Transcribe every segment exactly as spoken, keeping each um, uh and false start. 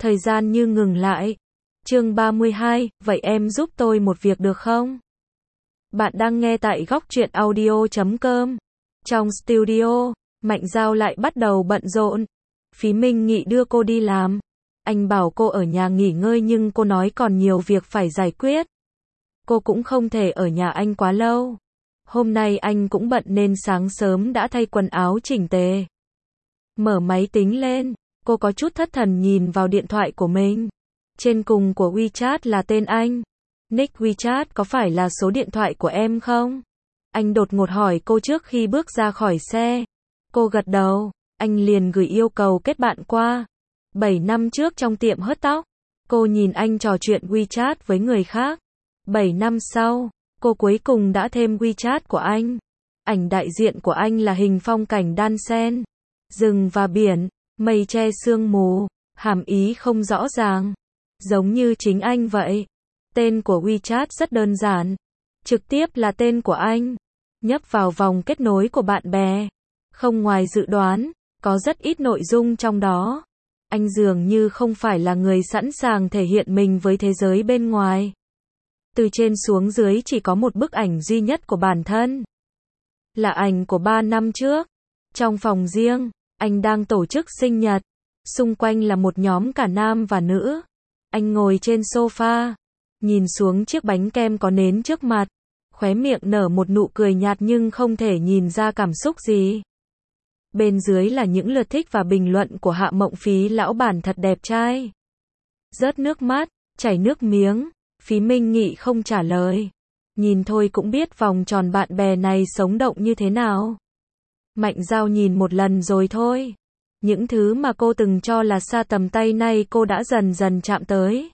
Thời gian như ngừng lại. Chương ba mươi hai, vậy em giúp tôi một việc được không? Bạn đang nghe tại góc truyện audio chấm com. Trong studio, Mạnh Giao lại bắt đầu bận rộn. Phí Minh Nghị đưa cô đi làm. Anh bảo cô ở nhà nghỉ ngơi nhưng cô nói còn nhiều việc phải giải quyết. Cô cũng không thể ở nhà anh quá lâu. Hôm nay anh cũng bận nên sáng sớm đã thay quần áo chỉnh tề. Mở máy tính lên, cô có chút thất thần nhìn vào điện thoại của mình. Trên cùng của WeChat là tên anh. Nick WeChat có phải là số điện thoại của em không? Anh đột ngột hỏi cô trước khi bước ra khỏi xe. Cô gật đầu, anh liền gửi yêu cầu kết bạn qua. bảy năm trước trong tiệm hớt tóc, cô nhìn anh trò chuyện WeChat với người khác. bảy năm sau, cô cuối cùng đã thêm WeChat của anh. Ảnh đại diện của anh là hình phong cảnh đan xen, rừng và biển, mây che sương mù, hàm ý không rõ ràng. Giống như chính anh vậy. Tên của WeChat rất đơn giản. Trực tiếp là tên của anh. Nhấp vào vòng kết nối của bạn bè. Không ngoài dự đoán, có rất ít nội dung trong đó. Anh dường như không phải là người sẵn sàng thể hiện mình với thế giới bên ngoài. Từ trên xuống dưới chỉ có một bức ảnh duy nhất của bản thân. Là ảnh của ba năm trước. Trong phòng riêng, anh đang tổ chức sinh nhật. Xung quanh là một nhóm cả nam và nữ. Anh ngồi trên sofa, nhìn xuống chiếc bánh kem có nến trước mặt. Khóe miệng nở một nụ cười nhạt nhưng không thể nhìn ra cảm xúc gì. Bên dưới là những lượt thích và bình luận của Hạ Mộng Phí, lão bản thật đẹp trai. Rớt nước mắt, chảy nước miếng. Phí Minh Nghị không trả lời. Nhìn thôi cũng biết vòng tròn bạn bè này sống động như thế nào. Mạnh Giao nhìn một lần rồi thôi. Những thứ mà cô từng cho là xa tầm tay nay cô đã dần dần chạm tới.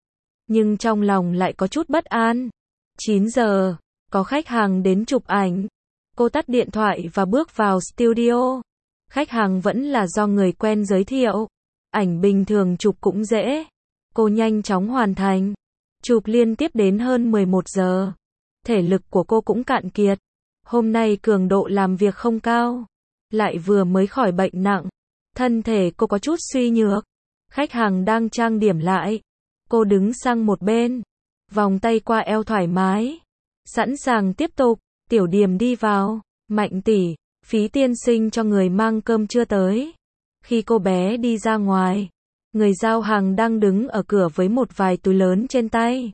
Nhưng trong lòng lại có chút bất an. chín giờ, có khách hàng đến chụp ảnh. Cô tắt điện thoại và bước vào studio. Khách hàng vẫn là do người quen giới thiệu. Ảnh bình thường chụp cũng dễ. Cô nhanh chóng hoàn thành. Chụp liên tiếp đến hơn mười một giờ. Thể lực của cô cũng cạn kiệt. Hôm nay cường độ làm việc không cao. Lại vừa mới khỏi bệnh nặng. Thân thể cô có chút suy nhược. Khách hàng đang trang điểm lại. Cô đứng sang một bên. Vòng tay qua eo thoải mái. Sẵn sàng tiếp tục. Tiểu Điềm đi vào. Mạnh tỷ, Phí tiên sinh cho người mang cơm trưa tới. Khi cô bé đi ra ngoài, người giao hàng đang đứng ở cửa với một vài túi lớn trên tay.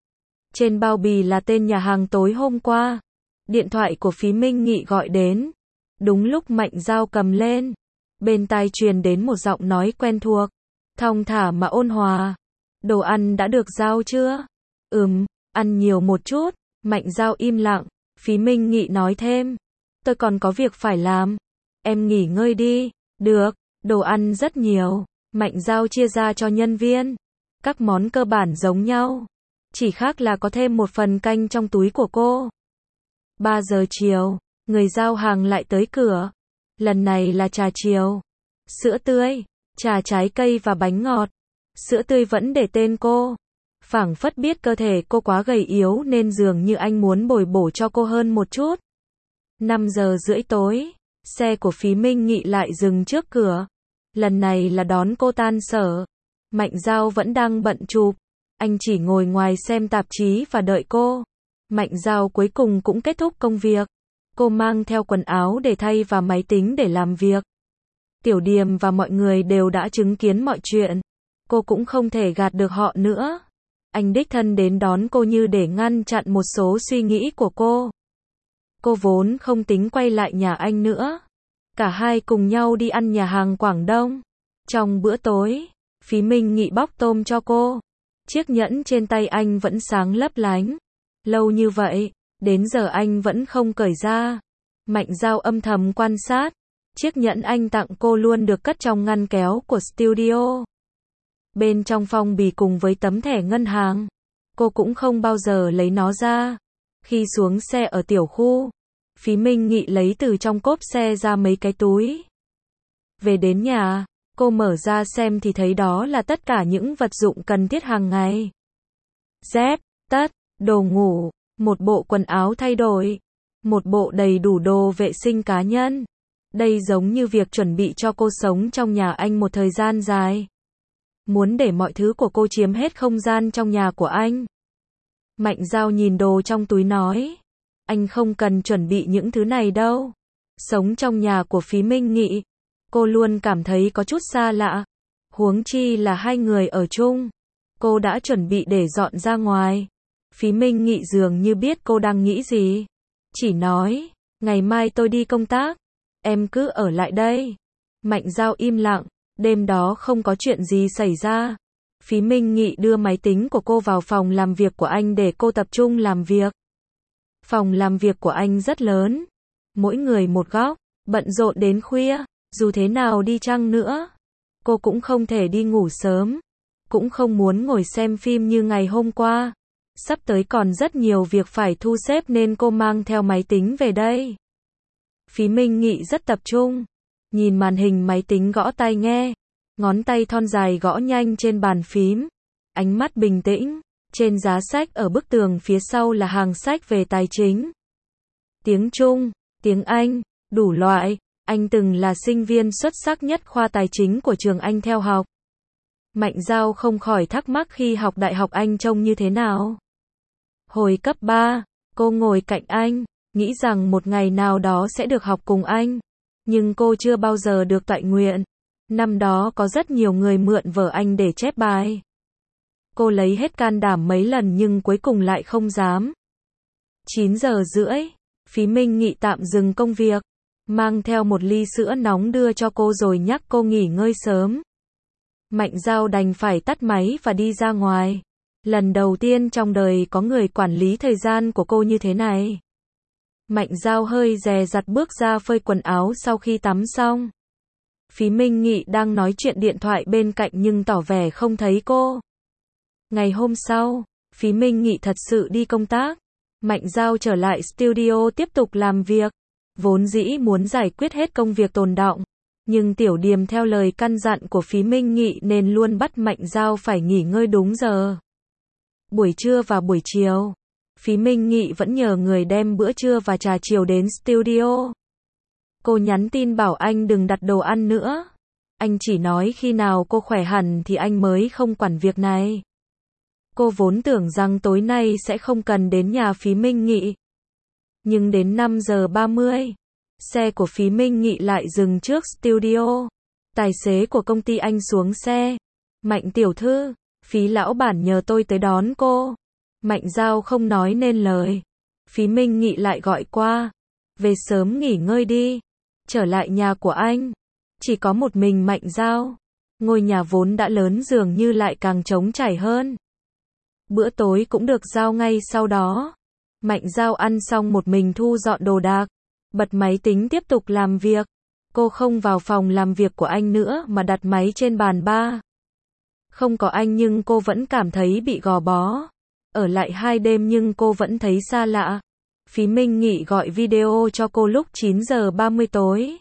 Trên bao bì là tên nhà hàng tối hôm qua. Điện thoại của Phí Minh Nghị gọi đến. Đúng lúc Mạnh Giao cầm lên. Bên tai truyền đến một giọng nói quen thuộc. Thong thả mà ôn hòa. Đồ ăn đã được giao chưa? Ừm, ăn nhiều một chút. Mạnh Giao im lặng. Phí Minh Nghị nói thêm. Tôi còn có việc phải làm. Em nghỉ ngơi đi. Được, đồ ăn rất nhiều. Mạnh Giao chia ra cho nhân viên. Các món cơ bản giống nhau. Chỉ khác là có thêm một phần canh trong túi của cô. ba giờ chiều, người giao hàng lại tới cửa. Lần này là trà chiều. Sữa tươi, trà trái cây và bánh ngọt. Sữa tươi vẫn để tên cô. Phảng phất biết cơ thể cô quá gầy yếu nên dường như anh muốn bồi bổ cho cô hơn một chút. năm giờ rưỡi tối, xe của Phí Minh Nghị lại dừng trước cửa. Lần này là đón cô tan sở. Mạnh Giao vẫn đang bận chụp. Anh chỉ ngồi ngoài xem tạp chí và đợi cô. Mạnh Giao cuối cùng cũng kết thúc công việc. Cô mang theo quần áo để thay và máy tính để làm việc. Tiểu Điềm và mọi người đều đã chứng kiến mọi chuyện. Cô cũng không thể gạt được họ nữa. Anh đích thân đến đón cô như để ngăn chặn một số suy nghĩ của cô. Cô vốn không tính quay lại nhà anh nữa. Cả hai cùng nhau đi ăn nhà hàng Quảng Đông. Trong bữa tối, Phí Minh Nghị bóc tôm cho cô. Chiếc nhẫn trên tay anh vẫn sáng lấp lánh. Lâu như vậy, đến giờ anh vẫn không cởi ra. Mạnh Giao âm thầm quan sát. Chiếc nhẫn anh tặng cô luôn được cất trong ngăn kéo của studio. Bên trong phong bì cùng với tấm thẻ ngân hàng. Cô cũng không bao giờ lấy nó ra. Khi xuống xe ở tiểu khu, Phí Minh Nghị lấy từ trong cốp xe ra mấy cái túi. Về đến nhà, cô mở ra xem thì thấy đó là tất cả những vật dụng cần thiết hàng ngày. Dép, tất, đồ ngủ, một bộ quần áo thay đổi, một bộ đầy đủ đồ vệ sinh cá nhân. Đây giống như việc chuẩn bị cho cô sống trong nhà anh một thời gian dài. muốn để mọi thứ của cô chiếm hết không gian trong nhà của anh. Mạnh Dao nhìn đồ trong túi nói, anh không cần chuẩn bị những thứ này đâu. Sống trong nhà của Phí Minh Nghị, cô luôn cảm thấy có chút xa lạ. Huống chi là hai người ở chung. Cô đã chuẩn bị để dọn ra ngoài. Phí Minh Nghị dường như biết cô đang nghĩ gì. Chỉ nói, ngày mai tôi đi công tác. Em cứ ở lại đây. Mạnh Dao im lặng. Đêm đó không có chuyện gì xảy ra. Phí Minh Nghị đưa máy tính của cô vào phòng làm việc của anh để cô tập trung làm việc. Phòng làm việc của anh rất lớn. Mỗi người một góc, bận rộn đến khuya. Dù thế nào đi chăng nữa, cô cũng không thể đi ngủ sớm. Cũng không muốn ngồi xem phim như ngày hôm qua. Sắp tới còn rất nhiều việc phải thu xếp nên cô mang theo máy tính về đây. Phí Minh Nghị rất tập trung. Nhìn màn hình máy tính gõ tai nghe. Ngón tay thon dài gõ nhanh trên bàn phím. Ánh mắt bình tĩnh. Trên giá sách ở bức tường phía sau là hàng sách về tài chính. Tiếng Trung, tiếng Anh, đủ loại. Anh từng là sinh viên xuất sắc nhất khoa tài chính của trường anh theo học. Mạnh Dao không khỏi thắc mắc khi học đại học anh trông như thế nào. Hồi cấp ba, cô ngồi cạnh anh, nghĩ rằng một ngày nào đó sẽ được học cùng anh. Nhưng cô chưa bao giờ được toại nguyện. Năm đó có rất nhiều người mượn vở anh để chép bài. Cô lấy hết can đảm mấy lần nhưng cuối cùng lại không dám. chín giờ rưỡi, Phí Minh Nghị tạm dừng công việc, mang theo một ly sữa nóng đưa cho cô rồi nhắc cô nghỉ ngơi sớm. Mạnh Dao đành phải tắt máy và đi ra ngoài. Lần đầu tiên trong đời có người quản lý thời gian của cô như thế này. Mạnh Dao hơi dè dặt bước ra phơi quần áo sau khi tắm xong. Phí Minh Nghị đang nói chuyện điện thoại bên cạnh nhưng tỏ vẻ không thấy cô. Ngày hôm sau, Phí Minh Nghị thật sự đi công tác. Mạnh Dao trở lại studio tiếp tục làm việc. Vốn dĩ muốn giải quyết hết công việc tồn đọng. Nhưng Tiểu Điềm theo lời căn dặn của Phí Minh Nghị nên luôn bắt Mạnh Dao phải nghỉ ngơi đúng giờ. Buổi trưa và buổi chiều, Phí Minh Nghị vẫn nhờ người đem bữa trưa và trà chiều đến studio. Cô nhắn tin bảo anh đừng đặt đồ ăn nữa. Anh chỉ nói khi nào cô khỏe hẳn thì anh mới không quản việc này. Cô vốn tưởng rằng tối nay sẽ không cần đến nhà Phí Minh Nghị. Nhưng đến năm giờ ba mươi, xe của Phí Minh Nghị lại dừng trước studio. Tài xế của công ty anh xuống xe. Mạnh tiểu thư, Phí lão bản nhờ tôi tới đón cô. Mạnh Dao không nói nên lời. Phí Minh Nghị lại gọi qua. Về sớm nghỉ ngơi đi. Trở lại nhà của anh. Chỉ có một mình Mạnh Dao. Ngôi nhà vốn đã lớn dường như lại càng trống trải hơn. Bữa tối cũng được giao ngay sau đó. Mạnh Dao ăn xong một mình thu dọn đồ đạc. Bật máy tính tiếp tục làm việc. Cô không vào phòng làm việc của anh nữa mà đặt máy trên bàn ba. Không có anh nhưng cô vẫn cảm thấy bị gò bó. Ở lại hai đêm nhưng cô vẫn thấy xa lạ. Phí Minh Nghị gọi video cho cô lúc chín giờ ba mươi tối.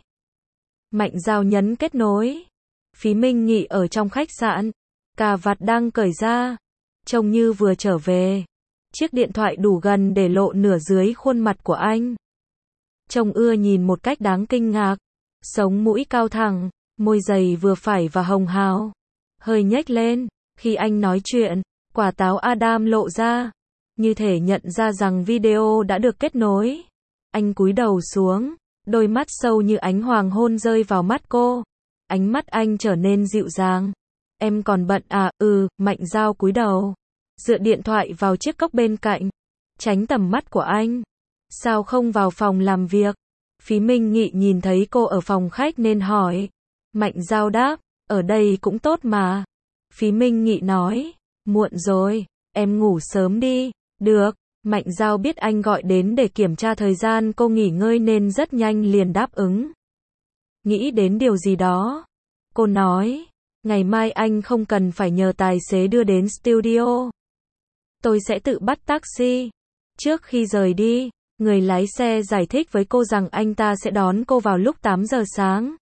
Mạnh Dao nhấn kết nối. Phí Minh Nghị ở trong khách sạn. Cà vạt đang cởi ra. Trông như vừa trở về. Chiếc điện thoại đủ gần để lộ nửa dưới khuôn mặt của anh. Trông ưa nhìn một cách đáng kinh ngạc. Sống mũi cao thẳng, môi dày vừa phải và hồng hào. Hơi nhếch lên. Khi anh nói chuyện, quả táo Adam lộ ra. Như thể nhận ra rằng video đã được kết nối. Anh cúi đầu xuống. Đôi mắt sâu như ánh hoàng hôn rơi vào mắt cô. Ánh mắt anh trở nên dịu dàng. Em còn bận à? Ừ, Mạnh Dao cúi đầu. Dựa điện thoại vào chiếc cốc bên cạnh. Tránh tầm mắt của anh. Sao không vào phòng làm việc? Phí Minh Nghị nhìn thấy cô ở phòng khách nên hỏi. Mạnh Dao đáp. Ở đây cũng tốt mà. Phí Minh Nghị nói. Muộn rồi. Em ngủ sớm đi. Được. Mạnh Dao biết anh gọi đến để kiểm tra thời gian cô nghỉ ngơi nên rất nhanh liền đáp ứng. Nghĩ đến điều gì đó. Cô nói. Ngày mai anh không cần phải nhờ tài xế đưa đến studio. Tôi sẽ tự bắt taxi. Trước khi rời đi, người lái xe giải thích với cô rằng anh ta sẽ đón cô vào lúc tám giờ sáng.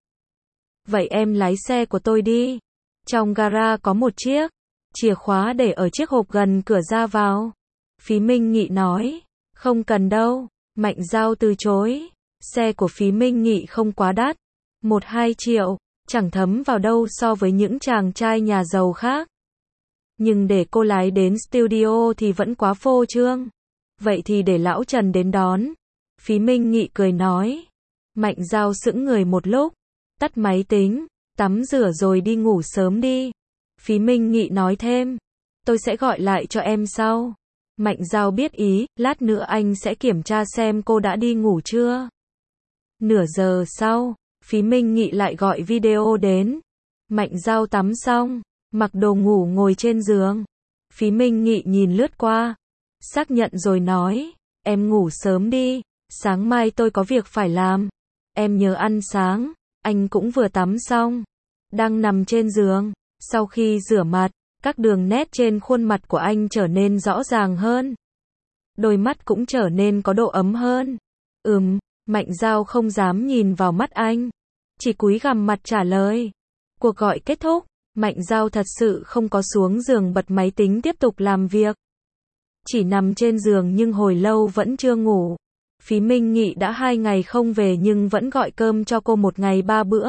Vậy em lái xe của tôi đi. Trong gara có một chiếc. Chìa khóa để ở chiếc hộp gần cửa ra vào. Phí Minh Nghị nói. Không cần đâu. Mạnh Dao từ chối. Xe của Phí Minh Nghị không quá đắt. Một hai triệu. chẳng thấm vào đâu so với những chàng trai nhà giàu khác. Nhưng để cô lái đến studio thì vẫn quá phô trương. Vậy thì để lão Trần đến đón. Phí Minh Nghị cười nói. Mạnh Dao sững người một lúc, tắt máy tính, tắm rửa rồi đi ngủ sớm đi. Phí Minh Nghị nói thêm, tôi sẽ gọi lại cho em sau. Mạnh Dao biết ý, lát nữa anh sẽ kiểm tra xem cô đã đi ngủ chưa. Nửa giờ sau, Phí Minh Nghị lại gọi video đến. Mạnh Dao tắm xong, mặc đồ ngủ ngồi trên giường. Phí Minh Nghị nhìn lướt qua, xác nhận rồi nói, em ngủ sớm đi, sáng mai tôi có việc phải làm. Em nhớ ăn sáng. Anh cũng vừa tắm xong, đang nằm trên giường. Sau khi rửa mặt, các đường nét trên khuôn mặt của anh trở nên rõ ràng hơn. Đôi mắt cũng trở nên có độ ấm hơn. Ừm, Mạnh Dao không dám nhìn vào mắt anh, chỉ cúi gằm mặt trả lời. Cuộc gọi kết thúc, Mạnh Dao thật sự không có xuống giường bật máy tính tiếp tục làm việc. Chỉ nằm trên giường nhưng hồi lâu vẫn chưa ngủ. Phí Minh Nghị đã hai ngày không về nhưng vẫn gọi cơm cho cô một ngày ba bữa.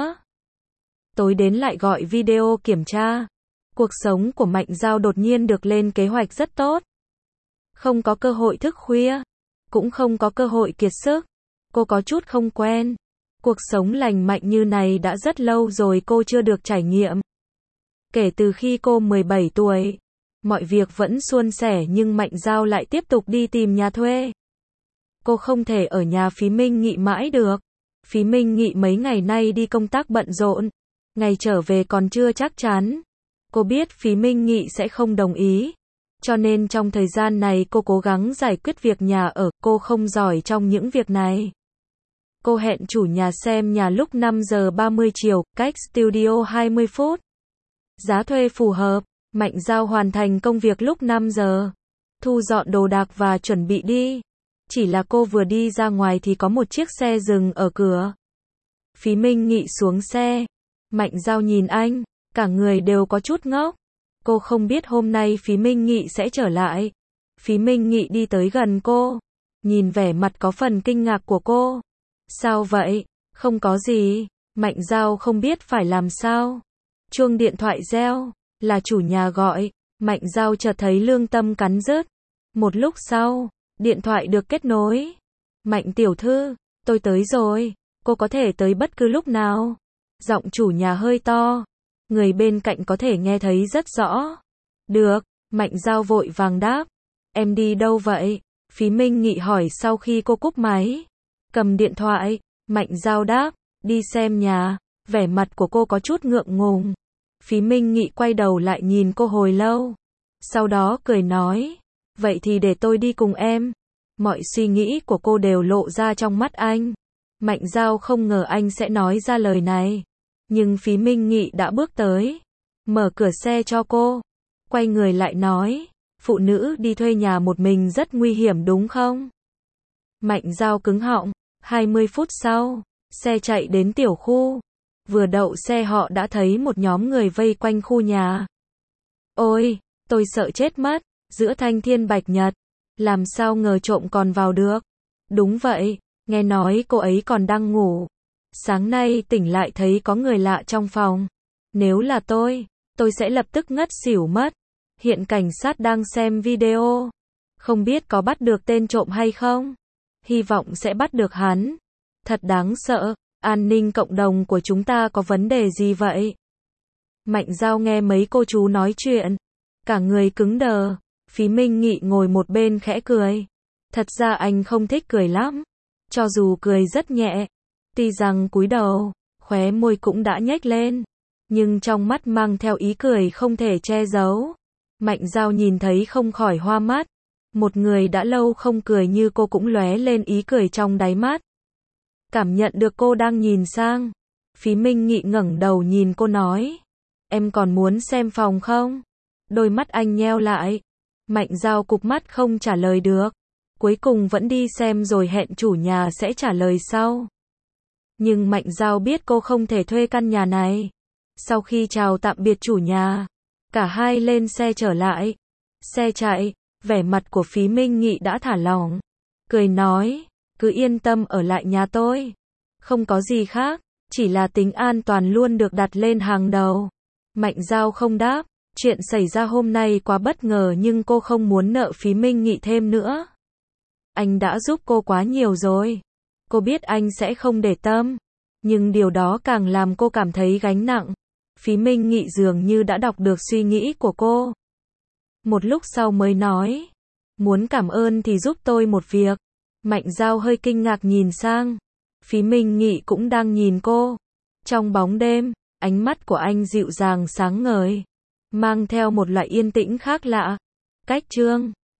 Tối đến lại gọi video kiểm tra. Cuộc sống của Mạnh Dao đột nhiên được lên kế hoạch rất tốt. Không có cơ hội thức khuya, cũng không có cơ hội kiệt sức. Cô có chút không quen. Cuộc sống lành mạnh như này đã rất lâu rồi cô chưa được trải nghiệm. Kể từ khi cô mười bảy tuổi, mọi việc vẫn suôn sẻ nhưng Mạnh Dao lại tiếp tục đi tìm nhà thuê. Cô không thể ở nhà Phí Minh Nghị mãi được. Phí Minh Nghị mấy ngày nay đi công tác bận rộn, ngày trở về còn chưa chắc chắn. Cô biết Phí Minh Nghị sẽ không đồng ý, cho nên trong thời gian này cô cố gắng giải quyết việc nhà ở. Cô không giỏi trong những việc này. Cô hẹn chủ nhà xem nhà lúc năm giờ ba mươi chiều, cách studio hai mươi phút. Giá thuê phù hợp. Mạnh Dao hoàn thành công việc lúc năm giờ, thu dọn đồ đạc và chuẩn bị đi. Chỉ là cô vừa đi ra ngoài thì có một chiếc xe dừng ở cửa. Phí Minh Nghị xuống xe. Mạnh Dao nhìn anh, cả người đều có chút ngốc. Cô không biết hôm nay Phí Minh Nghị sẽ trở lại. Phí Minh Nghị đi tới gần cô, nhìn vẻ mặt có phần kinh ngạc của cô. Sao vậy? Không có gì. Mạnh Dao không biết phải làm sao. Chuông điện thoại reo, là chủ nhà gọi. Mạnh Dao chợt thấy lương tâm cắn rứt. Một lúc sau, điện thoại được kết nối. Mạnh tiểu thư, tôi tới rồi, cô có thể tới bất cứ lúc nào. Giọng chủ nhà hơi to, người bên cạnh có thể nghe thấy rất rõ. Được, Mạnh Dao vội vàng đáp. Em đi đâu vậy? Phí Minh Nghị hỏi sau khi cô cúp máy. Cầm điện thoại, Mạnh Dao đáp, đi xem nhà. Vẻ mặt của cô có chút ngượng ngùng. Phí Minh Nghị quay đầu lại nhìn cô hồi lâu, sau đó cười nói, vậy thì để tôi đi cùng em. Mọi suy nghĩ của cô đều lộ ra trong mắt anh. Mạnh Dao không ngờ anh sẽ nói ra lời này. Nhưng Phí Minh Nghị đã bước tới, mở cửa xe cho cô, quay người lại nói, phụ nữ đi thuê nhà một mình rất nguy hiểm đúng không? Mạnh Dao cứng họng. hai mươi phút sau, xe chạy đến tiểu khu. Vừa đậu xe họ đã thấy một nhóm người vây quanh khu nhà. Ôi, tôi sợ chết mất, giữa thanh thiên bạch nhật, làm sao ngờ trộm còn vào được. Đúng vậy, nghe nói cô ấy còn đang ngủ. Sáng nay tỉnh lại thấy có người lạ trong phòng. Nếu là tôi, tôi sẽ lập tức ngất xỉu mất. Hiện cảnh sát đang xem video. Không biết có bắt được tên trộm hay không? Hy vọng sẽ bắt được hắn. Thật đáng sợ. An ninh cộng đồng của chúng ta có vấn đề gì vậy? Mạnh Dao nghe mấy cô chú nói chuyện, cả người cứng đờ. Phí Minh Nghị ngồi một bên khẽ cười. Thật ra anh không thích cười lắm, cho dù cười rất nhẹ. Tuy rằng cúi đầu, khóe môi cũng đã nhếch lên, nhưng trong mắt mang theo ý cười không thể che giấu. Mạnh Dao nhìn thấy không khỏi hoa mắt. Một người đã lâu không cười như cô cũng lóe lên ý cười trong đáy mắt. Cảm nhận được cô đang nhìn sang, Phí Minh Nghị ngẩng đầu nhìn cô nói, em còn muốn xem phòng không? Đôi mắt anh nheo lại. Mạnh Dao cụp mắt không trả lời được. Cuối cùng vẫn đi xem rồi hẹn chủ nhà sẽ trả lời sau. Nhưng Mạnh Dao biết cô không thể thuê căn nhà này. Sau khi chào tạm biệt chủ nhà, cả hai lên xe trở lại. Xe chạy, vẻ mặt của Phí Minh Nghị đã thả lỏng. Cười nói, cứ yên tâm ở lại nhà tôi. Không có gì khác, Chỉ là tính an toàn luôn được đặt lên hàng đầu. Mạnh Giao không đáp. Chuyện xảy ra hôm nay quá bất ngờ nhưng cô không muốn nợ Phí Minh Nghị thêm nữa. Anh đã giúp cô quá nhiều rồi. Cô biết anh sẽ không để tâm. Nhưng điều đó càng làm cô cảm thấy gánh nặng. Phí Minh Nghị dường như đã đọc được suy nghĩ của cô. Một lúc sau mới nói. Muốn cảm ơn thì giúp tôi một việc. Mạnh Giao hơi kinh ngạc nhìn sang. Phí Minh Nghị cũng đang nhìn cô. Trong bóng đêm, ánh mắt của anh dịu dàng sáng ngời. Mang theo một loại yên tĩnh khác lạ. Cách chương